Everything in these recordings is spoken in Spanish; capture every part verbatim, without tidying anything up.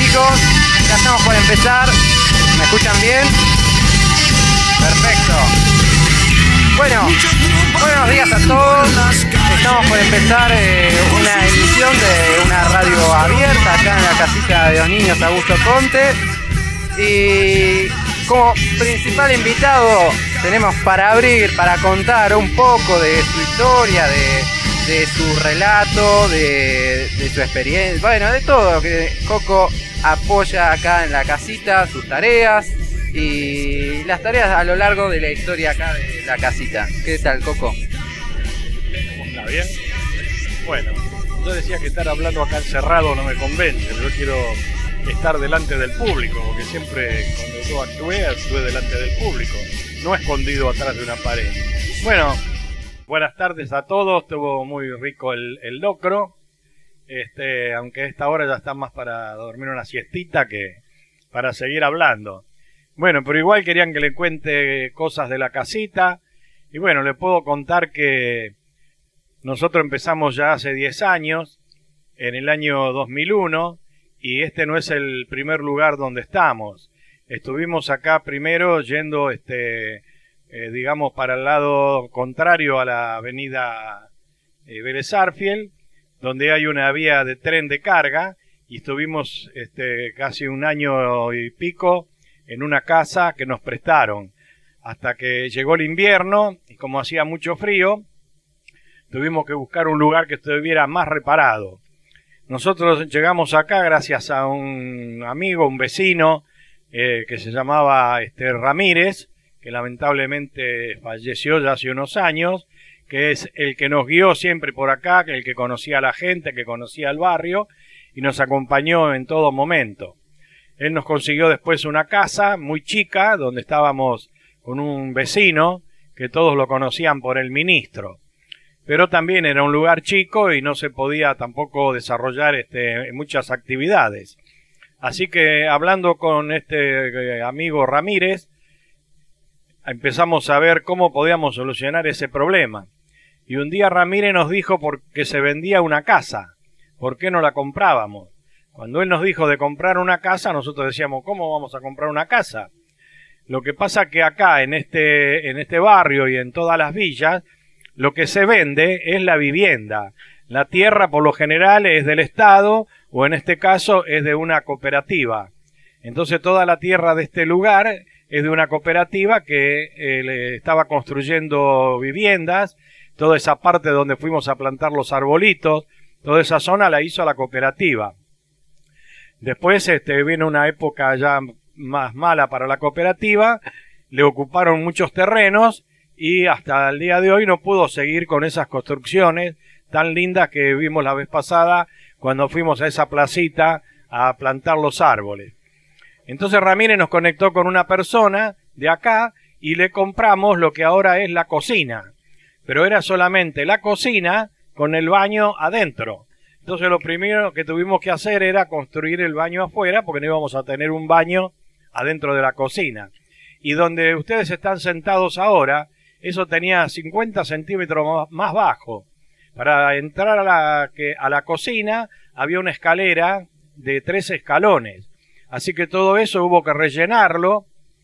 chicos? Ya estamos por empezar. ¿Me escuchan bien? Perfecto. Bueno, buenos días a todos. Estamos por empezar eh, una emisión de una radio abierta acá en la casita de los niños Augusto Conte. Y como principal invitado tenemos para abrir, para contar un poco de su historia, de, de su relato, de, de su experiencia, bueno, de todo lo que Coco apoya acá en la casita, sus tareas y las tareas a lo largo de la historia acá de la casita. ¿Qué tal, Coco? ¿Está bien? Bueno, yo decía que estar hablando acá encerrado no me convence, yo quiero estar delante del público, porque siempre cuando yo actué, actué delante del público, no escondido atrás de una pared. Bueno, buenas tardes a todos, estuvo muy rico el, el locro, este, aunque a esta hora ya está más para dormir una siestita que para seguir hablando. Bueno, pero igual querían que le cuente cosas de la casita, y bueno, le puedo contar que nosotros empezamos ya hace diez años, en el año dos mil uno, y este no es el primer lugar donde estamos. Estuvimos acá primero yendo, este, eh, digamos, para el lado contrario a la avenida eh, Vélez Sarsfield, donde hay una vía de tren de carga, y estuvimos este, casi un año y pico en una casa que nos prestaron, hasta que llegó el invierno, y como hacía mucho frío, tuvimos que buscar un lugar que estuviera más reparado. Nosotros llegamos acá gracias a un amigo, un vecino, eh, que se llamaba este, Ramírez, que lamentablemente falleció ya hace unos años, que es el que nos guió siempre por acá, que el que conocía a la gente, que conocía el barrio, y nos acompañó en todo momento. Él nos consiguió después una casa muy chica, donde estábamos con un vecino, que todos lo conocían por el ministro. Pero también era un lugar chico y no se podía tampoco desarrollar este, muchas actividades. Así que hablando con este amigo Ramírez, empezamos a ver cómo podíamos solucionar ese problema. Y un día Ramírez nos dijo por que se vendía una casa, ¿por qué no la comprábamos? Cuando él nos dijo de comprar una casa, nosotros decíamos, ¿cómo vamos a comprar una casa? Lo que pasa que acá, en este, en este barrio y en todas las villas, lo que se vende es la vivienda. La tierra por lo general es del Estado o en este caso es de una cooperativa. Entonces toda la tierra de este lugar es de una cooperativa que eh, le estaba construyendo viviendas. Toda esa parte donde fuimos a plantar los arbolitos, toda esa zona la hizo la cooperativa. Después este, vino una época ya más mala para la cooperativa, le ocuparon muchos terrenos y hasta el día de hoy no pudo seguir con esas construcciones tan lindas que vimos la vez pasada cuando fuimos a esa placita a plantar los árboles. Entonces Ramírez nos conectó con una persona de acá y le compramos lo que ahora es la cocina. Pero era solamente la cocina con el baño adentro. Entonces lo primero que tuvimos que hacer era construir el baño afuera porque no íbamos a tener un baño adentro de la cocina. Y donde ustedes están sentados ahora, eso tenía cincuenta centímetros más bajo. Para entrar a la, que, a la cocina había una escalera de tres escalones. Así que todo eso hubo que rellenarlo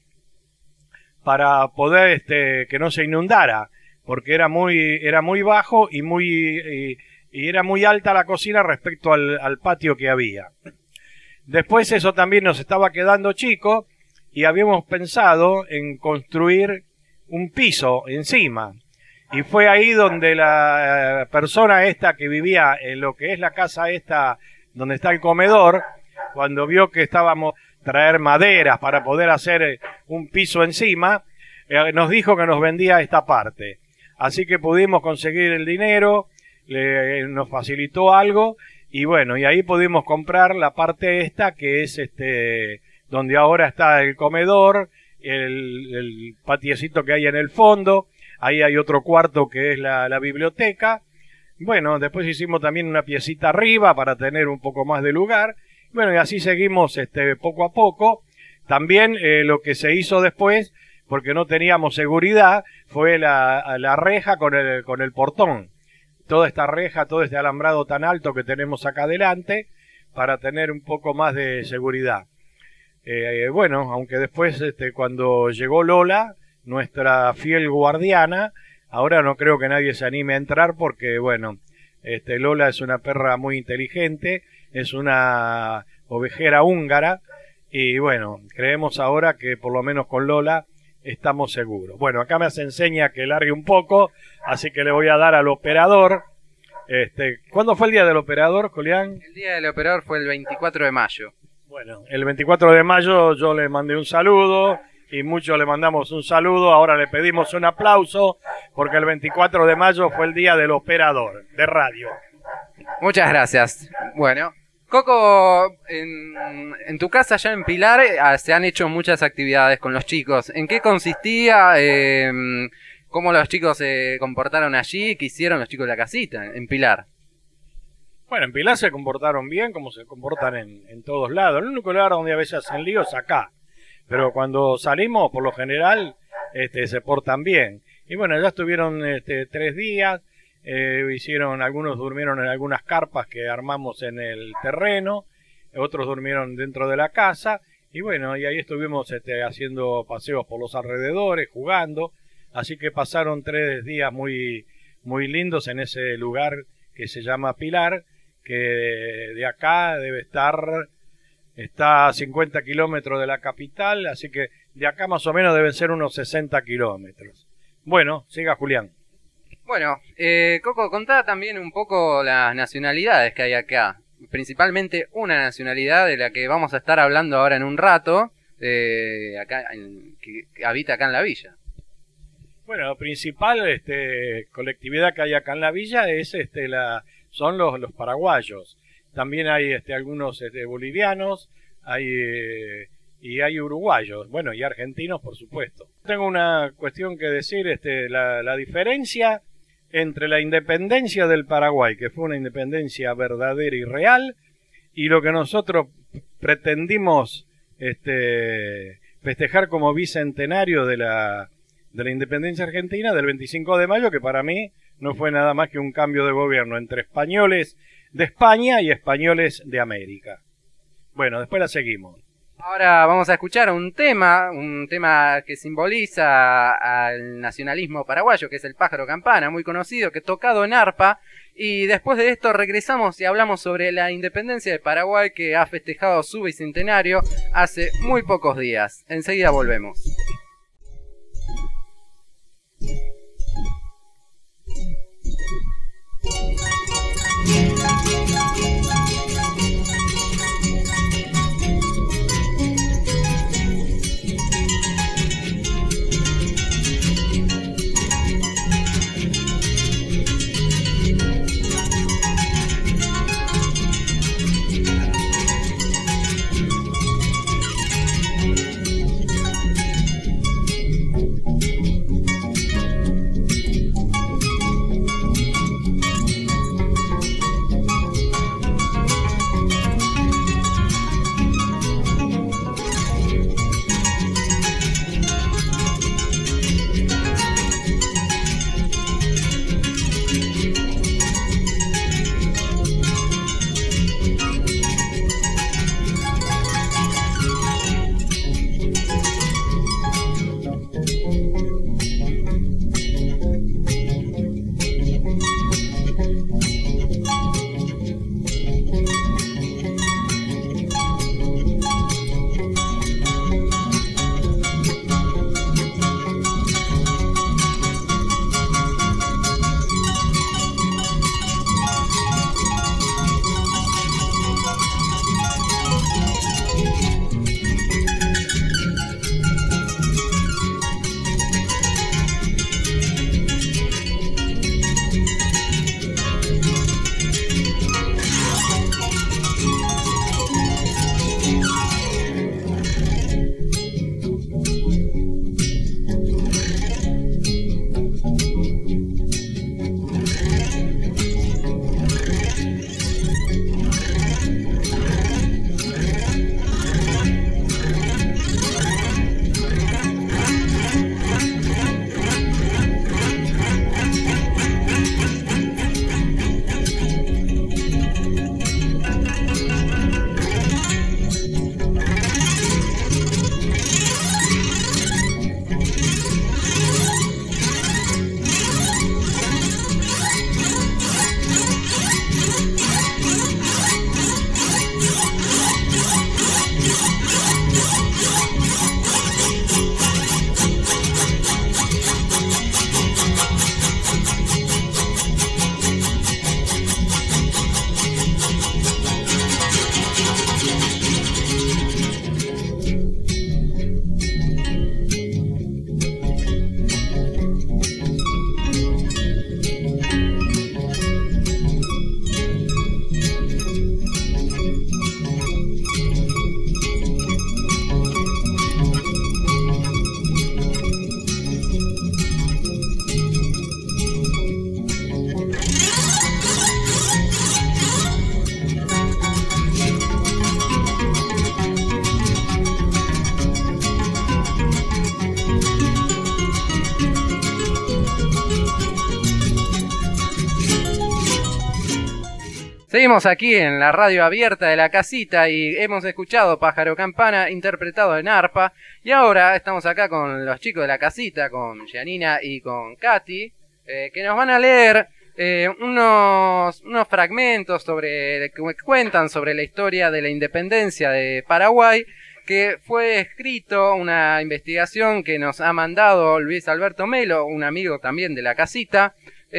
para poder este, que no se inundara, porque era muy, era muy bajo y, muy, y, y era muy alta la cocina respecto al, al patio que había. Después eso también nos estaba quedando chico y habíamos pensado en construir un piso encima, y fue ahí donde la persona esta que vivía en lo que es la casa esta donde está el comedor, cuando vio que estábamos traer maderas para poder hacer un piso encima, eh, nos dijo que nos vendía esta parte. Así que pudimos conseguir el dinero, le, nos facilitó algo y bueno, y ahí pudimos comprar la parte esta que es este donde ahora está el comedor, El, el patiecito que hay en el fondo, ahí hay otro cuarto que es la, la biblioteca. Bueno, después hicimos también una piecita arriba para tener un poco más de lugar. Bueno, y así seguimos este, poco a poco. También eh, lo que se hizo después, porque no teníamos seguridad, fue la, la reja con el, con el portón. Toda esta reja, todo este alambrado tan alto que tenemos acá adelante, para tener un poco más de seguridad. Eh, bueno, aunque después este, cuando llegó Lola, nuestra fiel guardiana, ahora no creo que nadie se anime a entrar porque, bueno, este, Lola es una perra muy inteligente, es una ovejera húngara y, bueno, creemos ahora que por lo menos con Lola estamos seguros. Bueno, acá me hace enseña que largue un poco, así que le voy a dar al operador. Este, ¿Cuándo fue el día del operador, Julián? El día del operador fue el veinticuatro de mayo. Bueno, el veinticuatro de mayo yo le mandé un saludo y muchos le mandamos un saludo. Ahora le pedimos un aplauso porque el veinticuatro de mayo fue el día del operador de radio. Muchas gracias. Bueno, Coco, en, en tu casa allá en Pilar eh, se han hecho muchas actividades con los chicos. ¿En qué consistía? Eh, ¿Cómo los chicos se comportaron allí? ¿Qué hicieron los chicos de la casita en Pilar? Bueno, en Pilar se comportaron bien como se comportan en, en todos lados. El único lugar donde a veces hacen líos es acá. Pero cuando salimos, por lo general, este, se portan bien. Y bueno, ya estuvieron este, tres días. Eh, hicieron, algunos durmieron en algunas carpas que armamos en el terreno. Otros durmieron dentro de la casa. Y bueno, y ahí estuvimos este, haciendo paseos por los alrededores, jugando. Así que pasaron tres días muy, muy lindos en ese lugar que se llama Pilar, que de acá debe estar, está a cincuenta kilómetros de la capital, así que de acá más o menos deben ser unos sesenta kilómetros. Bueno, siga Julián. Bueno, eh, Coco, contá también un poco las nacionalidades que hay acá, principalmente una nacionalidad de la que vamos a estar hablando ahora en un rato, eh, acá en, que, que habita acá en la villa. Bueno, la principal este, colectividad que hay acá en la villa es este, la, son los, los paraguayos. También hay este, algunos este, bolivianos hay, eh, y hay uruguayos, bueno, y argentinos, por supuesto. Tengo una cuestión que decir, este, la, la diferencia entre la independencia del Paraguay, que fue una independencia verdadera y real, y lo que nosotros pretendimos este, festejar como bicentenario de la... de la independencia argentina del veinticinco de mayo, que para mí no fue nada más que un cambio de gobierno entre españoles de España y españoles de América. Bueno, después la seguimos. Ahora vamos a escuchar un tema, un tema que simboliza al nacionalismo paraguayo, que es el pájaro campana, muy conocido, que tocado en arpa, y después de esto regresamos y hablamos sobre la independencia de Paraguay, que ha festejado su bicentenario hace muy pocos días. Enseguida volvemos. Seguimos aquí en la radio abierta de la casita y hemos escuchado Pájaro Campana interpretado en arpa. Y ahora estamos acá con los chicos de la casita, con Gianina y con Katy, eh, que nos van a leer eh, unos, unos fragmentos sobre, que cuentan sobre la historia de la independencia de Paraguay, que fue escrito, una investigación que nos ha mandado Luis Alberto Melo, un amigo también de la casita,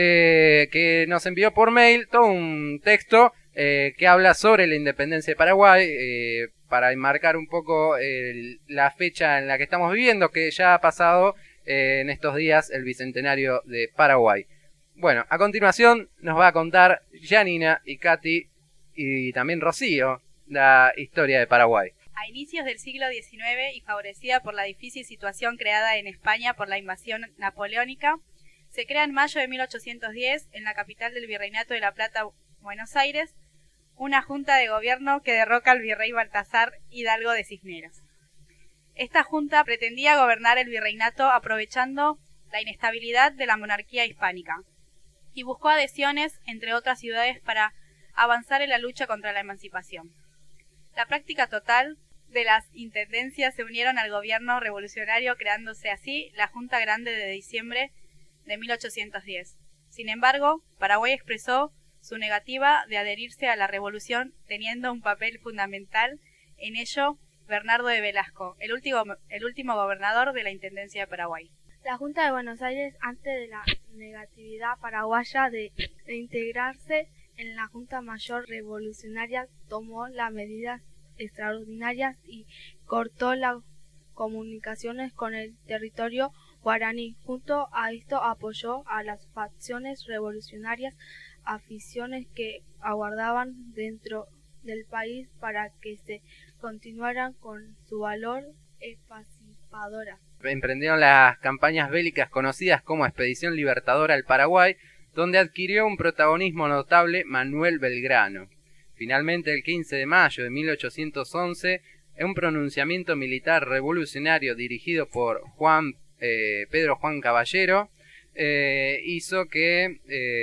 Eh, que nos envió por mail todo un texto eh, que habla sobre la independencia de Paraguay, eh, para enmarcar un poco eh, la fecha en la que estamos viviendo, que ya ha pasado eh, en estos días el bicentenario de Paraguay. Bueno, a continuación nos va a contar Gianina y Katy y también Rocío la historia de Paraguay. A inicios del siglo diecinueve y favorecida por la difícil situación creada en España por la invasión napoleónica, se crea en mayo de mil ochocientos diez, en la capital del Virreinato de La Plata, Buenos Aires, una junta de gobierno que derroca al virrey Baltasar Hidalgo de Cisneros. Esta junta pretendía gobernar el virreinato aprovechando la inestabilidad de la monarquía hispánica y buscó adhesiones entre otras ciudades para avanzar en la lucha contra la emancipación. La práctica total de las intendencias se unieron al gobierno revolucionario, creándose así la Junta Grande de diciembre de mil ochocientos diez. Sin embargo, Paraguay expresó su negativa de adherirse a la revolución, teniendo un papel fundamental en ello Bernardo de Velasco, el último, el último gobernador de la Intendencia de Paraguay. La Junta de Buenos Aires, antes de la negatividad paraguaya de, de integrarse en la Junta Mayor Revolucionaria, tomó las medidas extraordinarias y cortó las comunicaciones con el territorio guaraní. Junto a esto apoyó a las facciones revolucionarias, aficiones que aguardaban dentro del país para que se continuaran con su valor emancipadora. Emprendieron las campañas bélicas conocidas como Expedición Libertadora al Paraguay, donde adquirió un protagonismo notable Manuel Belgrano. Finalmente, el quince de mayo de mil ochocientos once, un pronunciamiento militar revolucionario dirigido por Juan Eh, Pedro Juan Caballero eh, hizo que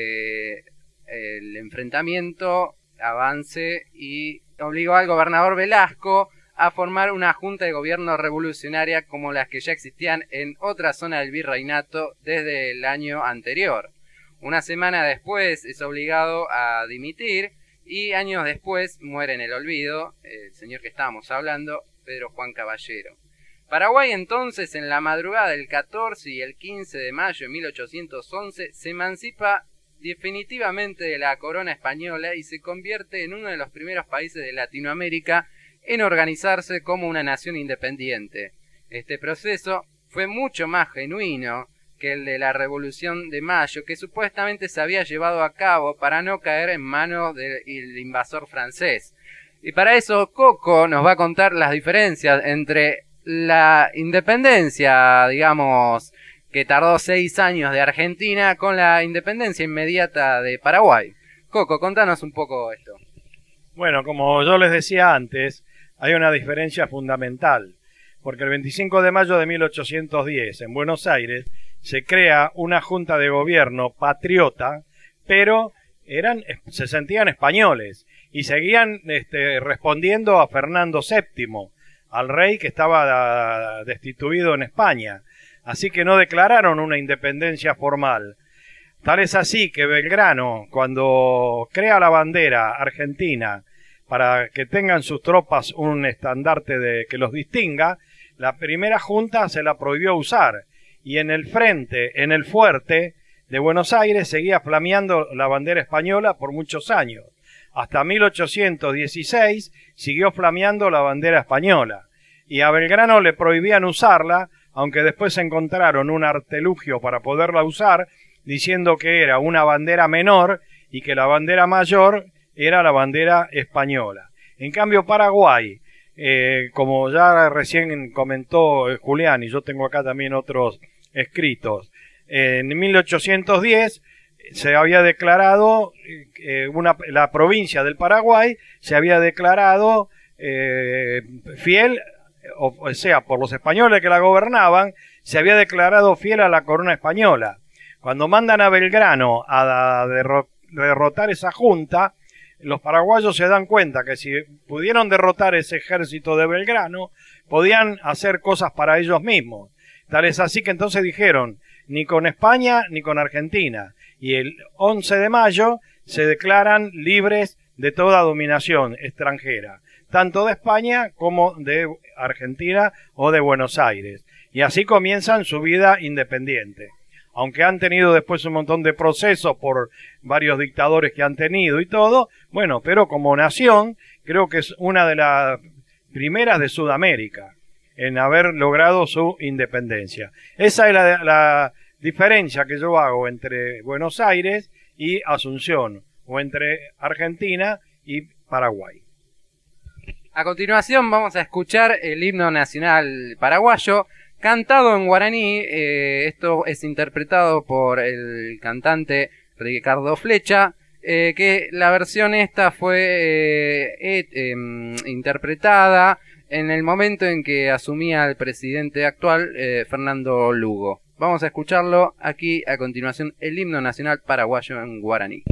eh, el enfrentamiento avance y obligó al gobernador Velasco a formar una junta de gobierno revolucionaria como las que ya existían en otra zona del virreinato desde el año anterior. Una semana después es obligado a dimitir y años después muere en el olvido el señor que estábamos hablando, Pedro Juan Caballero. Paraguay entonces, en la madrugada del catorce y el quince de mayo de mil ochocientos once, se emancipa definitivamente de la corona española y se convierte en uno de los primeros países de Latinoamérica en organizarse como una nación independiente. Este proceso fue mucho más genuino que el de la Revolución de Mayo, que supuestamente se había llevado a cabo para no caer en manos del invasor francés. Y para eso Coco nos va a contar las diferencias entre la independencia, digamos, que tardó seis años de Argentina con la independencia inmediata de Paraguay. Coco, contanos un poco esto. Bueno, como yo les decía antes, hay una diferencia fundamental, porque el veinticinco de mayo de mil ochocientos diez, en Buenos Aires, se crea una junta de gobierno patriota, pero eran, se sentían españoles y seguían este, respondiendo a Fernando séptimo, al rey que estaba destituido en España. Así que no declararon una independencia formal. Tal es así que Belgrano, cuando crea la bandera argentina para que tengan sus tropas un estandarte de, que los distinga, la primera junta se la prohibió usar. Y en el frente, en el fuerte de Buenos Aires, seguía flameando la bandera española por muchos años. Hasta mil ochocientos dieciséis siguió flameando la bandera española. Y a Belgrano le prohibían usarla, aunque después encontraron un artilugio para poderla usar, diciendo que era una bandera menor y que la bandera mayor era la bandera española. En cambio, Paraguay, eh, como ya recién comentó Julián, y yo tengo acá también otros escritos, eh, en mil ochocientos diez se había declarado, eh, una, la provincia del Paraguay se había declarado eh, fiel, o, o sea, por los españoles que la gobernaban, se había declarado fiel a la corona española. Cuando mandan a Belgrano a derro- derrotar esa junta, los paraguayos se dan cuenta que si pudieron derrotar ese ejército de Belgrano, podían hacer cosas para ellos mismos. Tal es así que entonces dijeron, ni con España ni con Argentina. Y el once de mayo se declaran libres de toda dominación extranjera, tanto de España como de Argentina o de Buenos Aires. Y así comienzan su vida independiente. Aunque han tenido después un montón de procesos por varios dictadores que han tenido y todo, bueno, pero como nación, creo que es una de las primeras de Sudamérica en haber logrado su independencia. Esa es la, la diferencia que yo hago entre Buenos Aires y Asunción, o entre Argentina y Paraguay. A continuación vamos a escuchar el himno nacional paraguayo, cantado en guaraní. Eh, esto es interpretado por el cantante Ricardo Flecha, eh, que la versión esta fue eh, eh, eh, interpretada en el momento en que asumía el presidente actual, eh, Fernando Lugo. Vamos a escucharlo aquí a continuación, el himno nacional paraguayo en guaraní.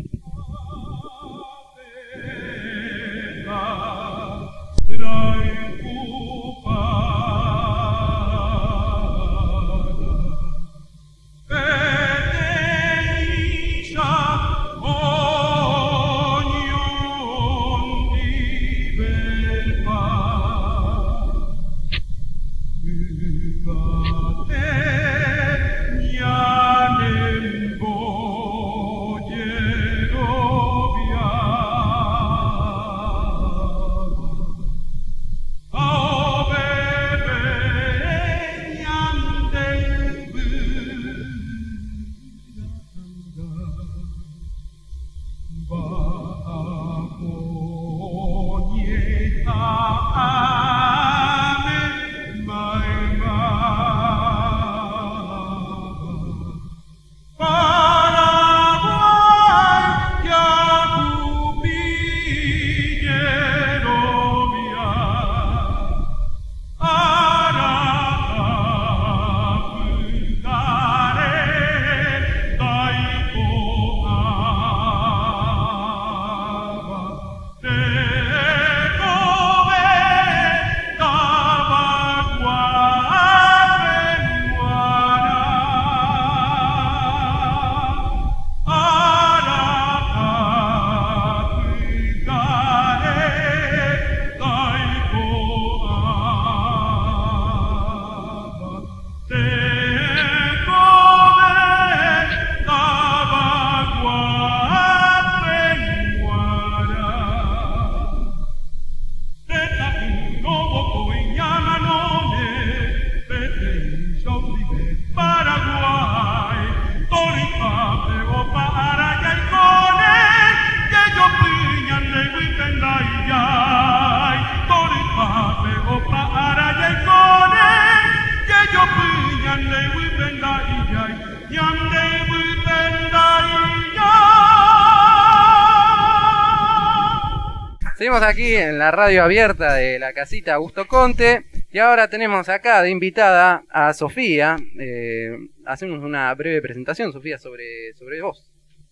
Seguimos aquí en la radio abierta de la casita Augusto Conte y ahora tenemos acá de invitada a Sofía. Eh, hacemos una breve presentación, Sofía, sobre, sobre vos.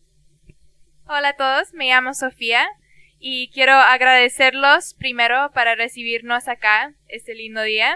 Hola a todos, me llamo Sofía y quiero agradecerlos primero para recibirnos acá este lindo día.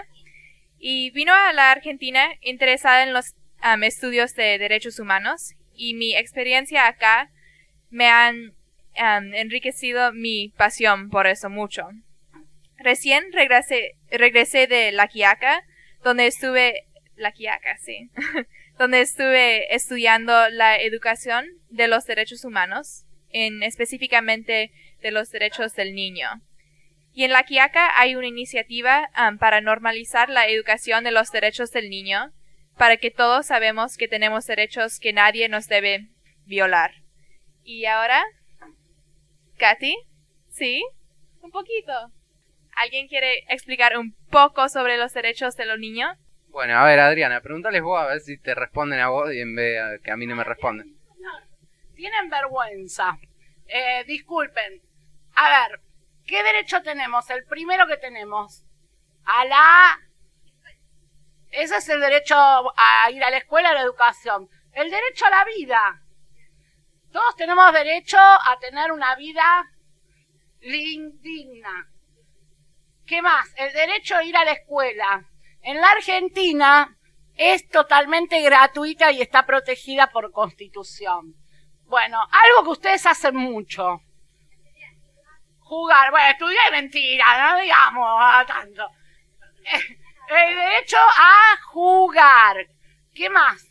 Y vino a la Argentina interesada en los um, estudios de derechos humanos y mi experiencia acá me han Um, enriquecido mi pasión por eso mucho. Recién regresé, regresé de La Quiaca, donde estuve, La Quiaca, sí, donde estuve estudiando la educación de los derechos humanos, en específicamente de los derechos del niño. Y en La Quiaca hay una iniciativa um, para normalizar la educación de los derechos del niño, para que todos sabemos que tenemos derechos que nadie nos debe violar. Y ahora, Katy, ¿sí? Un poquito. ¿Alguien quiere explicar un poco sobre los derechos de los niños? Bueno, a ver, Adriana, pregúntales vos a ver si te responden a vos y en vez de que a mí no me responden. No, tienen vergüenza. Eh, disculpen. A ver, ¿qué derecho tenemos? El primero que tenemos. A la... Ese es el derecho a ir a la escuela, a la educación. El derecho a la vida. Todos tenemos derecho a tener una vida indigna. ¿Qué más? El derecho a ir a la escuela. En la Argentina es totalmente gratuita y está protegida por Constitución. Bueno, algo que ustedes hacen mucho. Jugar. Bueno, estudiar es mentira, no digamos tanto. El derecho a jugar. ¿Qué más?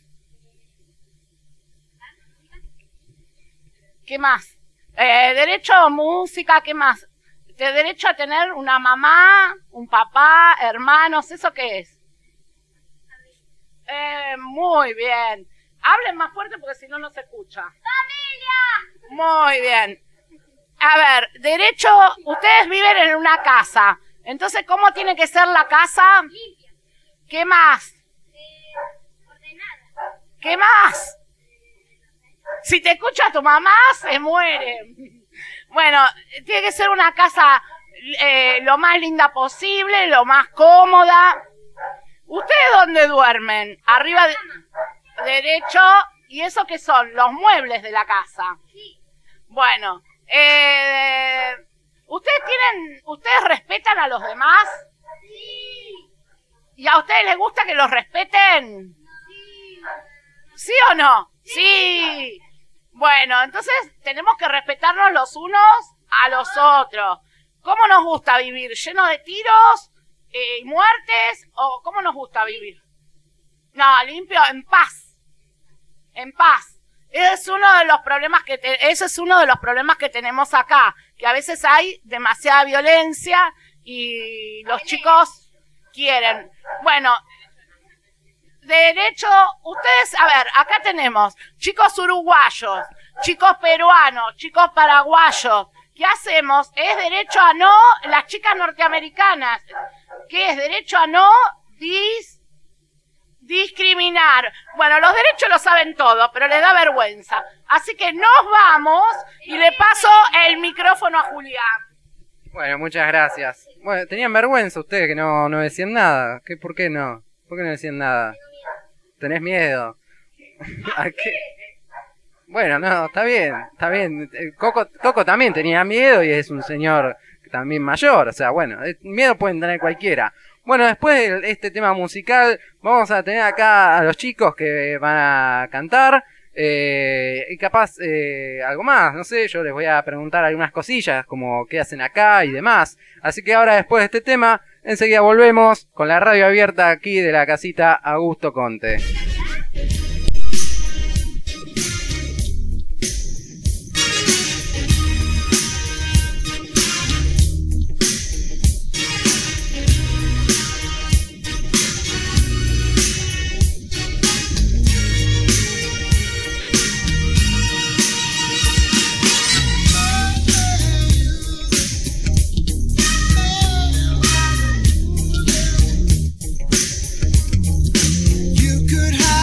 ¿Qué más? Eh, derecho a música, ¿qué más? De derecho a tener una mamá, un papá, hermanos, ¿eso qué es? Eh, muy bien. Hablen más fuerte porque si no, no se escucha. ¡Familia! Muy bien. A ver, derecho, ustedes viven en una casa. Entonces, ¿cómo tiene que ser la casa? Limpia. ¿Qué más? Eh, ordenada. ¿Qué más? Si te escucha tu mamá, se muere. Bueno, tiene que ser una casa eh, lo más linda posible, lo más cómoda. ¿Ustedes dónde duermen? Arriba de, derecho. ¿Y eso qué son? Los muebles de la casa. Sí. Bueno, eh, ¿ustedes tienen, ustedes respetan a los demás? Sí. ¿Y a ustedes les gusta que los respeten? Sí. ¿Sí o no? Sí. Sí. Bueno, entonces tenemos que respetarnos los unos a los otros. ¿Cómo nos gusta vivir? ¿Lleno de tiros eh, y muertes? ¿O cómo nos gusta vivir? No, limpio, en paz. En paz. Ese es uno de los problemas que te, ese es uno de los problemas que tenemos acá, que a veces hay demasiada violencia y los chicos quieren. Bueno, derecho, ustedes, a ver, acá tenemos chicos uruguayos, chicos peruanos, chicos paraguayos. ¿Qué hacemos? Es derecho a no, las chicas norteamericanas, ¿qué es? Derecho a no dis, discriminar. Bueno, los derechos lo saben todos, pero les da vergüenza. Así que nos vamos y le paso el micrófono a Julián. Bueno, muchas gracias. Bueno, tenían vergüenza ustedes que no, no decían nada. ¿Qué, ¿Por qué no? ¿Por qué no decían nada? ¿Tenés miedo? ¿A qué? Bueno, no, está bien, está bien. Coco, Coco también tenía miedo y es un señor también mayor. O sea, bueno, miedo pueden tener cualquiera. Bueno, después de este tema musical, vamos a tener acá a los chicos que van a cantar. Eh, y capaz eh, algo más, no sé, yo les voy a preguntar algunas cosillas como qué hacen acá y demás. Así que ahora, después de este tema, enseguida volvemos con la radio abierta aquí de la casita Augusto Conte. You could have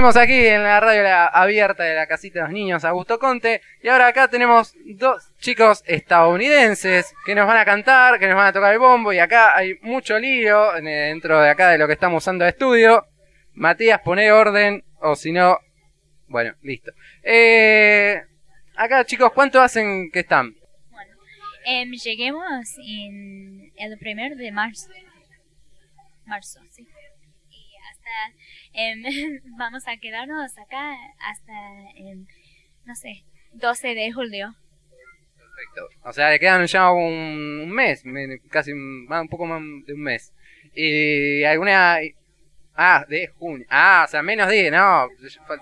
Seguimos aquí en la radio la- abierta de la casita de los niños Augusto Conte. Y ahora acá tenemos dos chicos estadounidenses que nos van a cantar, que nos van a tocar el bombo. Y acá hay mucho lío en- dentro de acá de lo que estamos usando de estudio. Matías, poné orden, o si no... Bueno, listo. Eh, acá chicos, ¿cuánto hacen que están? Bueno, em, lleguemos en el primero de marzo. Marzo, sí. Y hasta, em, vamos a quedarnos acá hasta, em, no sé, doce de julio. Perfecto. O sea, le quedan ya un, un mes, me- casi un, más- un poco más de un mes. Y alguna... Ah, de junio. Ah, o sea, menos de... No. fal-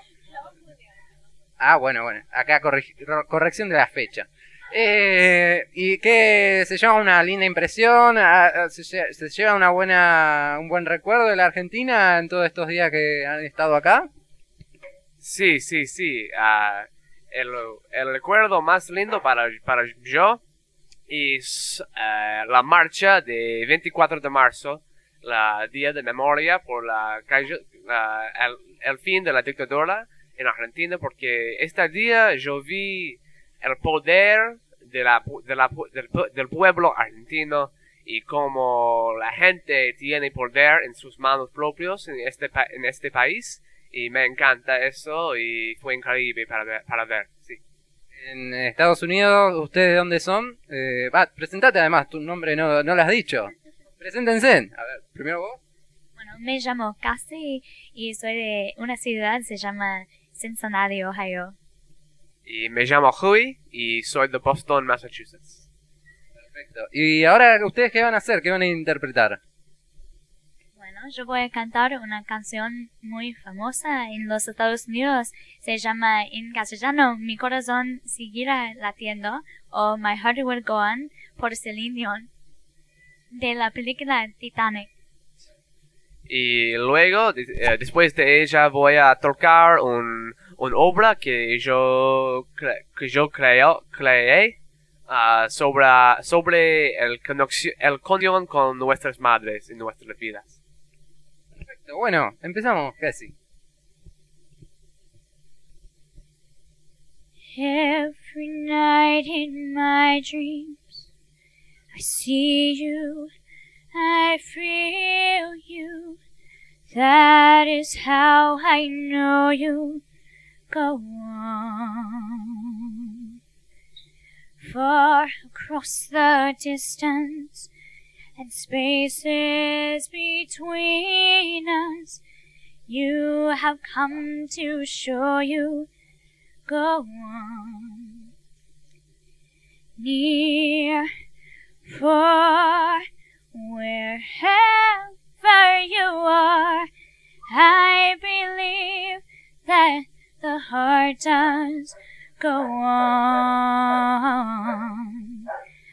Ah, bueno, bueno. Acá corrigi- ro- corrección de la fecha. Eh, y que se lleva una linda impresión, ah, ah, se, lle- se lleva una buena, un buen recuerdo de la Argentina en todos estos días que han estado acá. Sí, sí, sí. ah, el, el recuerdo más lindo para, para yo es ah, la marcha de veinticuatro de marzo, la Día de Memoria por la calle, la- el, el fin de la dictadura en Argentina, porque este día yo vi el poder de la, pu- de la, pu- del, pu- del pueblo argentino y cómo la gente tiene poder en sus manos propios en este, pa- en este país. Y me encanta eso y fue increíble para ver, para ver, sí. En Estados Unidos, ¿ustedes de dónde son? Eh, va, presentate además, tu nombre no, no lo has dicho. Preséntense. A ver, primero vos. Bueno, me llamo Cassie y soy de una ciudad que se llama Cincinnati, Ohio. Y me llamo Huey y soy de Boston, Massachusetts. Perfecto. Y ahora, ¿ustedes qué van a hacer? ¿Qué van a interpretar? Bueno, yo voy a cantar una canción muy famosa en los Estados Unidos. Se llama en castellano Mi corazón seguirá latiendo o My Heart Will Go On por Celine Dion de la película Titanic. Y luego, de- eh, después de ella, voy a tocar un, una obra que yo, cre- que yo creo, creé ah, sobre, sobre el, conexión, el conexión con nuestras madres y nuestras vidas. Perfecto. Bueno, empezamos, Cassie. Every night in my dreams, I see you, I feel you. That is how I know you. Go on. Far across the distance and spaces between us, you have come to show you. Go on. Near, far, wherever you are, I believe that the heart does go on.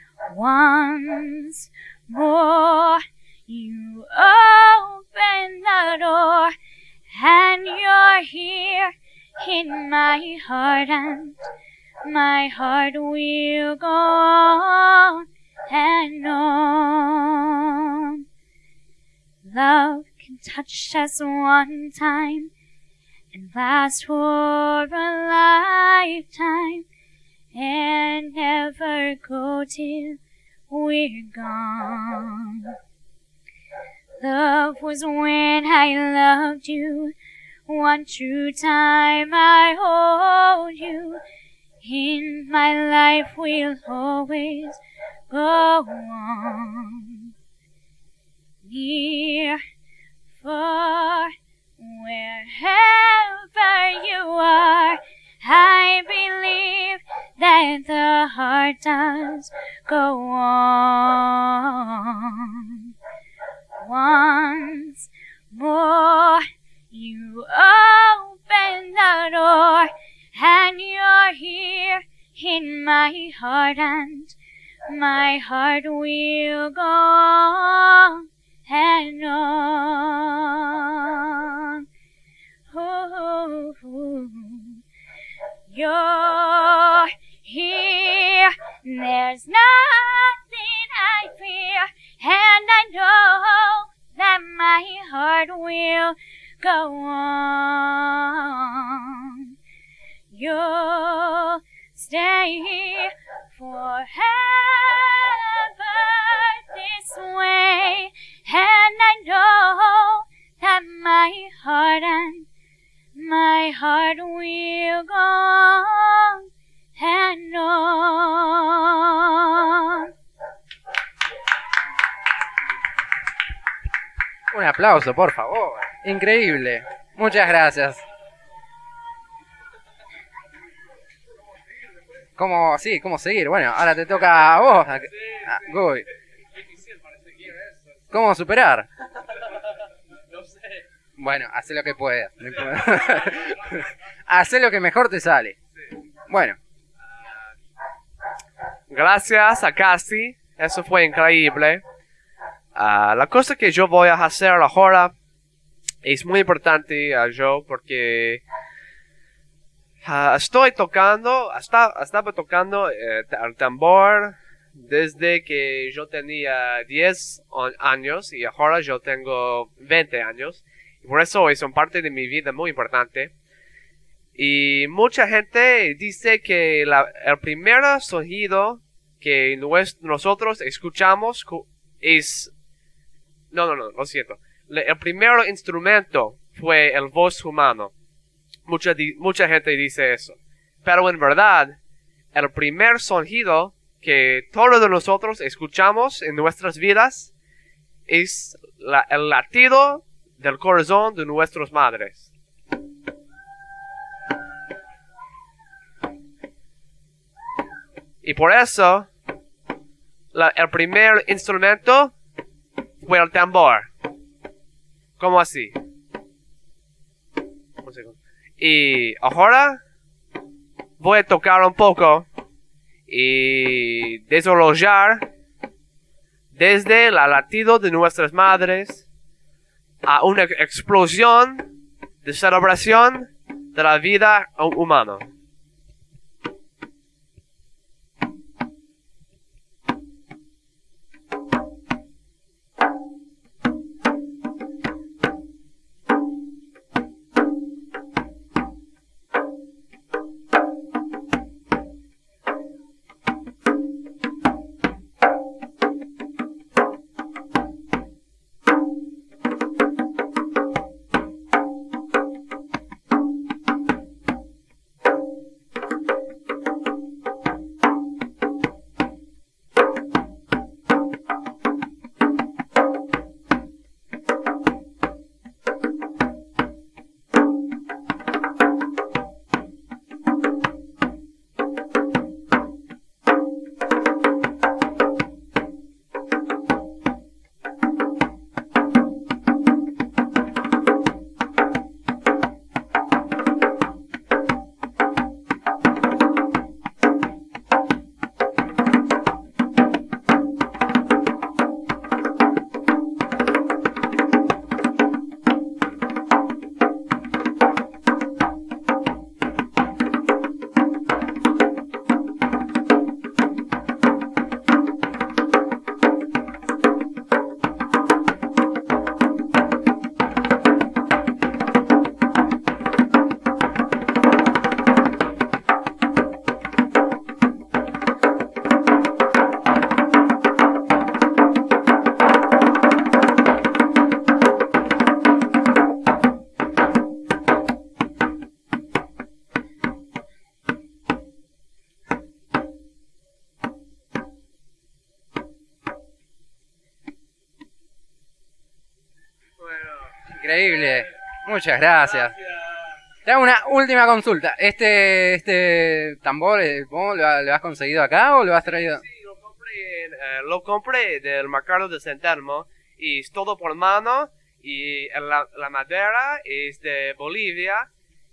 Once more, you open the door, and you're here in my heart, and my heart will go on and on. Love can touch us one time and last for a lifetime and never go till we're gone. Love was when I loved you. One true time I hold you. In my life will always go on. Near, far, wherever you are, I believe that the heart does go on. Once more, you open the door, and you're here in my heart, and my heart will go on and on. Ooh, you're here, there's nothing I fear, and I know that my heart will go on. You'll stay forever this way, and I know that my heart and my heart will go on and on. Un aplauso, por favor. Increíble. Muchas gracias. ¿Cómo, sí, cómo seguir? Bueno, ahora te toca a vos. A, a, Guy. ¿Cómo superar? No sé. Bueno, haz lo que puedas. Haz lo que mejor te sale. Bueno. Gracias a Casi. Eso fue increíble. Uh, la cosa que yo voy a hacer ahora es muy importante a uh, yo porque uh, estoy tocando, hasta, estaba tocando uh, el tambor desde que yo tenía diez años y ahora yo tengo veinte años. Y por eso es una parte de mi vida muy importante. Y mucha gente dice que la, el primer sonido que nues, nosotros escuchamos es... No, no, no, lo siento. El primer instrumento fue el voz humano. Mucha, mucha gente dice eso. Pero en verdad, el primer sonido que todos nosotros escuchamos en nuestras vidas es la, el latido del corazón de nuestras madres. Y por eso, la, el primer instrumento fue el tambor. ¿Cómo así? Y ahora voy a tocar un poco y desarrollar desde el latido de nuestras madres a una explosión de celebración de la vida humana. Increíble. Muchas gracias. Te hago una última consulta. ¿Este este tambor ¿cómo lo, lo has conseguido acá o lo has traído? Sí, lo compré, en, uh, lo compré del mercado de San Telmo y es todo por mano y la, la madera es de Bolivia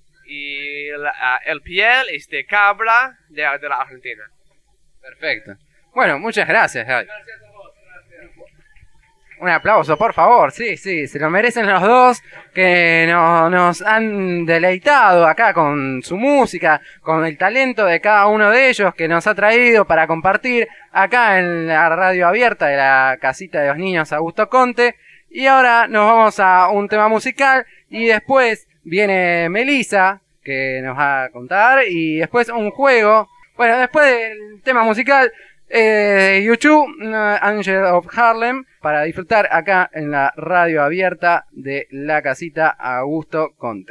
y la, uh, el piel es de cabra de, de la Argentina. Perfecto. Bueno, muchas gracias, Javi. Gracias a vos. Gracias. Un aplauso, por favor. Sí, sí, se lo merecen los dos que no, nos han deleitado acá con su música, con el talento de cada uno de ellos que nos ha traído para compartir acá en la radio abierta de la casita de los niños Augusto Conte. Y ahora nos vamos a un tema musical Y después viene Melissa, que nos va a contar, y después un juego. Bueno, después del tema musical eh, YouTube, uh, Angel of Harlem, para disfrutar acá en la radio abierta de la casita Augusto Conte.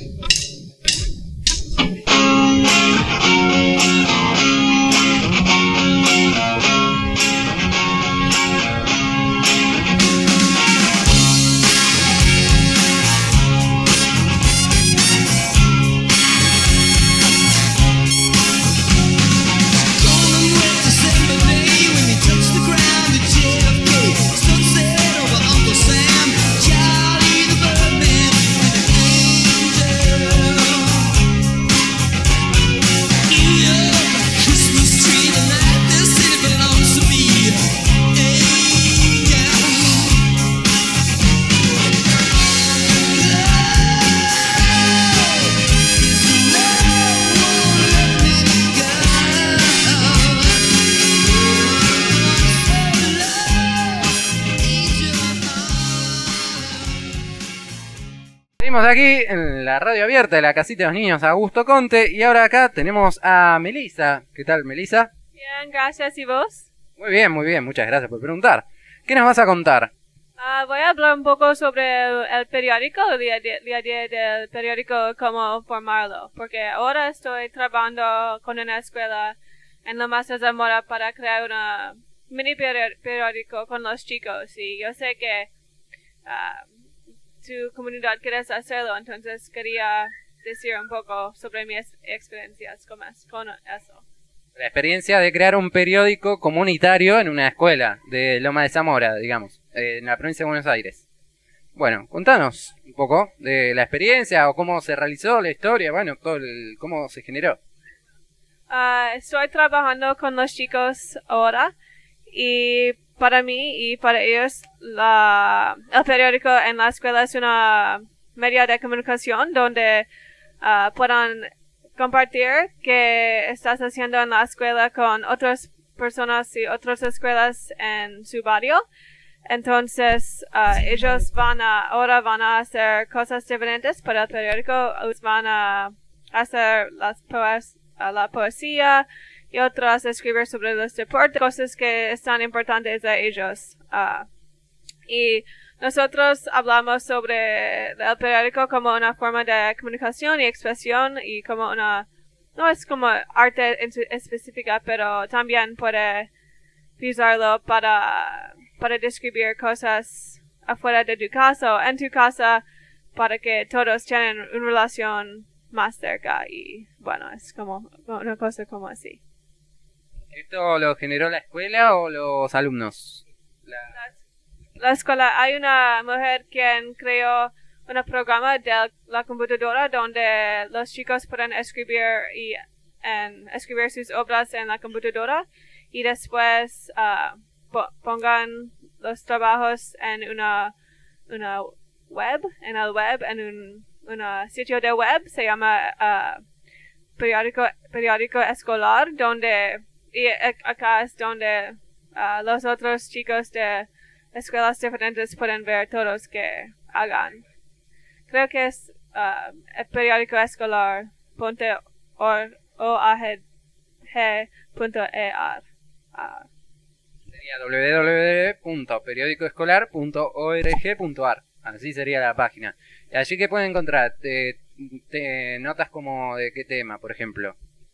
Seguimos aquí en la radio abierta de la casita de los niños Augusto Conte y ahora acá tenemos a Melissa. ¿Qué tal, Melissa? Bien, gracias. ¿Y vos? Muy bien, muy bien. Muchas gracias por preguntar. ¿Qué nos vas a contar? Uh, voy a hablar un poco sobre el, el periódico, el día, día, día del periódico, cómo formarlo. Porque ahora estoy trabajando con una escuela en la Maestra Zamora para crear una mini periódico con los chicos. Y yo sé que uh, tu comunidad quieres hacerlo, entonces quería decir un poco sobre mis experiencias con, con eso. La experiencia de crear un periódico comunitario en una escuela de Loma de Zamora, digamos, en la provincia de Buenos Aires. Bueno, contanos un poco de la experiencia o cómo se realizó la historia, bueno, todo el, cómo se generó. Uh, estoy trabajando con los chicos ahora y para mí y para ellos la, el periódico en la escuela es una media de comunicación donde uh, puedan compartir qué estás haciendo en la escuela con otras personas y otras escuelas en su barrio. Entonces uh, ellos van a ahora van a hacer cosas diferentes para el periódico. Van a hacer las poes, uh, la poesía y otras escribir sobre los deportes, cosas que están importantes a ellos. Uh, y nosotros hablamos sobre el periódico como una forma de comunicación y expresión y como una, no es como arte específica, pero también puede usarlo para, para describir cosas afuera de tu casa o en tu casa para que todos tengan una relación más cerca y bueno, es como una cosa como así. ¿Esto lo generó la escuela o los alumnos? La... La escuela, hay una mujer quien creó un programa de la computadora donde los chicos pueden escribir y en, escribir sus obras en la computadora y después uh, po pongan los trabajos en una, una web, en el web, en un una sitio de web, se llama uh, periódico, periódico escolar, donde y acá es donde uh, los otros chicos de escuelas diferentes pueden ver todos que hagan. Creo que es uh, el periódico escolar punto org punto e r. Uh. Sería w w w punto periódico escolar punto org punto a r. Así sería la página. Y allí que pueden encontrar te, te, notas como de qué tema, por ejemplo.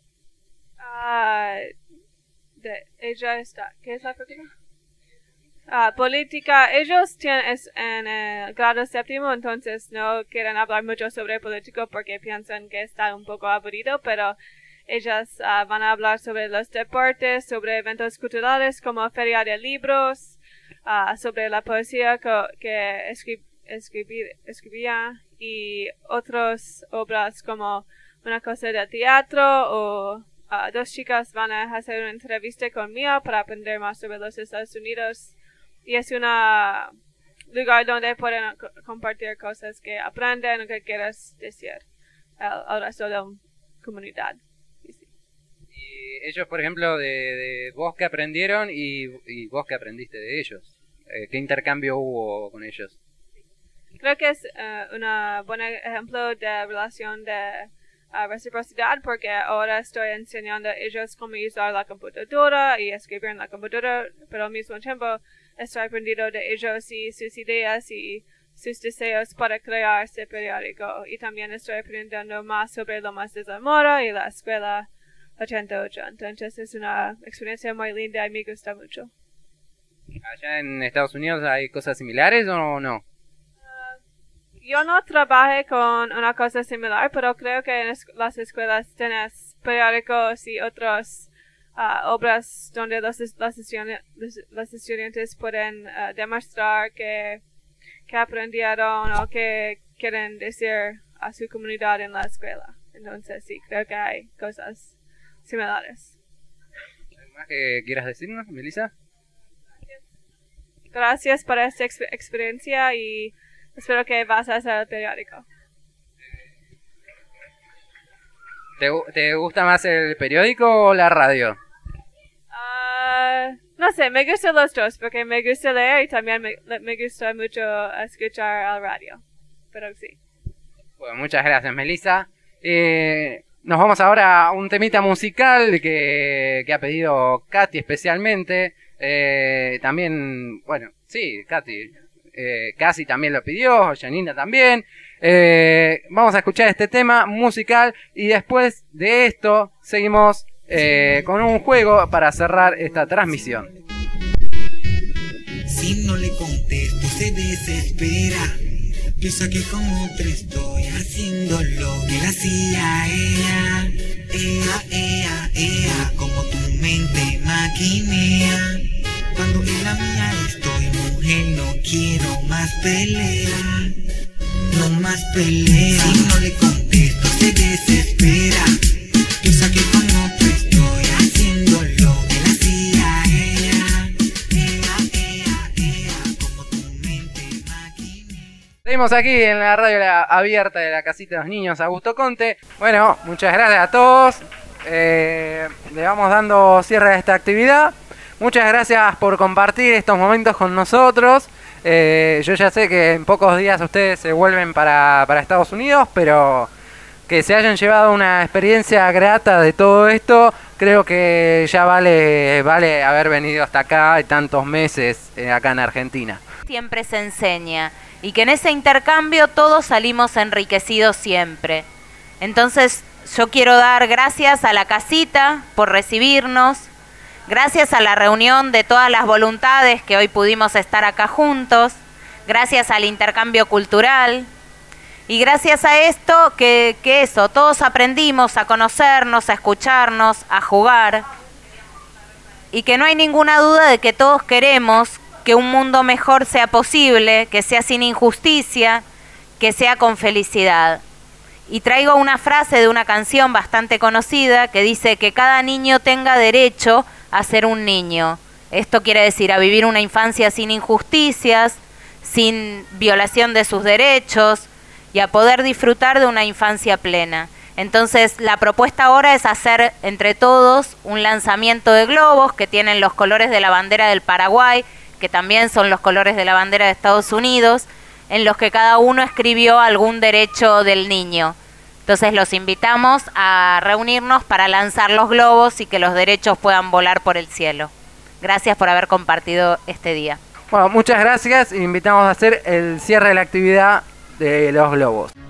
Uh, de ella está. ¿Qué es la próxima? Uh, política. Ellos tienen es en el grado séptimo, entonces no quieren hablar mucho sobre política porque piensan que está un poco aburrido, pero ellas uh, van a hablar sobre los deportes, sobre eventos culturales como feria de libros, uh, sobre la poesía que, que escri escribir, escribía y otras obras como una cosa de teatro o uh, dos chicas van a hacer una entrevista conmigo para aprender más sobre los Estados Unidos. Y es un lugar donde pueden compartir cosas que aprenden o que quieras decir al resto de la comunidad. Sí. Y ellos, por ejemplo, de, de vos que aprendieron y, y vos que aprendiste de ellos, eh, ¿qué intercambio hubo con ellos? creo que es uh, un buen ejemplo de relación de uh, reciprocidad, porque ahora estoy enseñando a ellos cómo usar la computadora y escribir en la computadora, pero al mismo tiempo estoy aprendiendo de ellos y sus ideas y sus deseos para crear este periódico. Y también estoy aprendiendo más sobre Lomas de Zamora y la escuela ochenta y ocho. Entonces es una experiencia muy linda y me gusta mucho. ¿Allá en Estados Unidos hay cosas similares o no? Uh, yo no trabajé con una cosa similar, pero creo que en es las escuelas tienes periódicos y otras uh, obras donde los, los, los, los estudiantes pueden uh, demostrar que, que aprendieron o que quieren decir a su comunidad en la escuela. Entonces sí, creo que hay cosas similares. ¿Algo más que quieras decirnos, Melissa? Gracias por esta exp experiencia y espero que vas a hacer el periódico. ¿Te, te gusta más el periódico o la radio? Uh, no sé, me gustan los dos porque me gusta leer y también me, me gusta mucho escuchar el radio. Pero sí. Bueno, muchas gracias, Melissa. Eh, nos vamos ahora a un temita musical que, que ha pedido Katy especialmente. Eh, también, bueno, sí, Katy, eh, Casi también lo pidió, Janina también. Eh, vamos a escuchar este tema musical y después de esto seguimos eh, con un juego para cerrar esta transmisión. Si no le contesto se desespera, piensa que con otra estoy haciendo lo que la hacía ella. Ea, ea, ea, como tu mente maquinea. Cuando en la mía estoy, mujer, no quiero más pelea. No más pelea. Si no le contesto se desespera, piensa que con otro estoy haciendo lo que la hacía ella. Ea, ea, ea, como tu mente maquinea. Seguimos aquí en la radio abierta de la casita de los niños Augusto Conte. Bueno, muchas gracias a todos. Eh, le vamos dando cierre a esta actividad. Muchas gracias por compartir estos momentos con nosotros. Eh, yo ya sé que en pocos días ustedes se vuelven para, para Estados Unidos, pero que se hayan llevado una experiencia grata de todo esto, creo que ya vale, vale haber venido hasta acá y tantos meses eh, acá en Argentina. Siempre se enseña y que en ese intercambio todos salimos enriquecidos siempre. Entonces yo quiero dar gracias a la casita por recibirnos. Gracias a la reunión de todas las voluntades que hoy pudimos estar acá juntos, gracias al intercambio cultural y gracias a esto que, que eso, todos aprendimos a conocernos, a escucharnos, a jugar y que no hay ninguna duda de que todos queremos que un mundo mejor sea posible, que sea sin injusticia, que sea con felicidad. Y traigo una frase de una canción bastante conocida que dice que cada niño tenga derecho a ser un niño. Esto quiere decir a vivir una infancia sin injusticias, sin violación de sus derechos y a poder disfrutar de una infancia plena. Entonces la propuesta ahora es hacer entre todos un lanzamiento de globos que tienen los colores de la bandera del Paraguay, que también son los colores de la bandera de Estados Unidos, en los que cada uno escribió algún derecho del niño. Entonces los invitamos a reunirnos para lanzar los globos y que los derechos puedan volar por el cielo. Gracias por haber compartido este día. Bueno, muchas gracias. Invitamos a hacer el cierre de la actividad de los globos.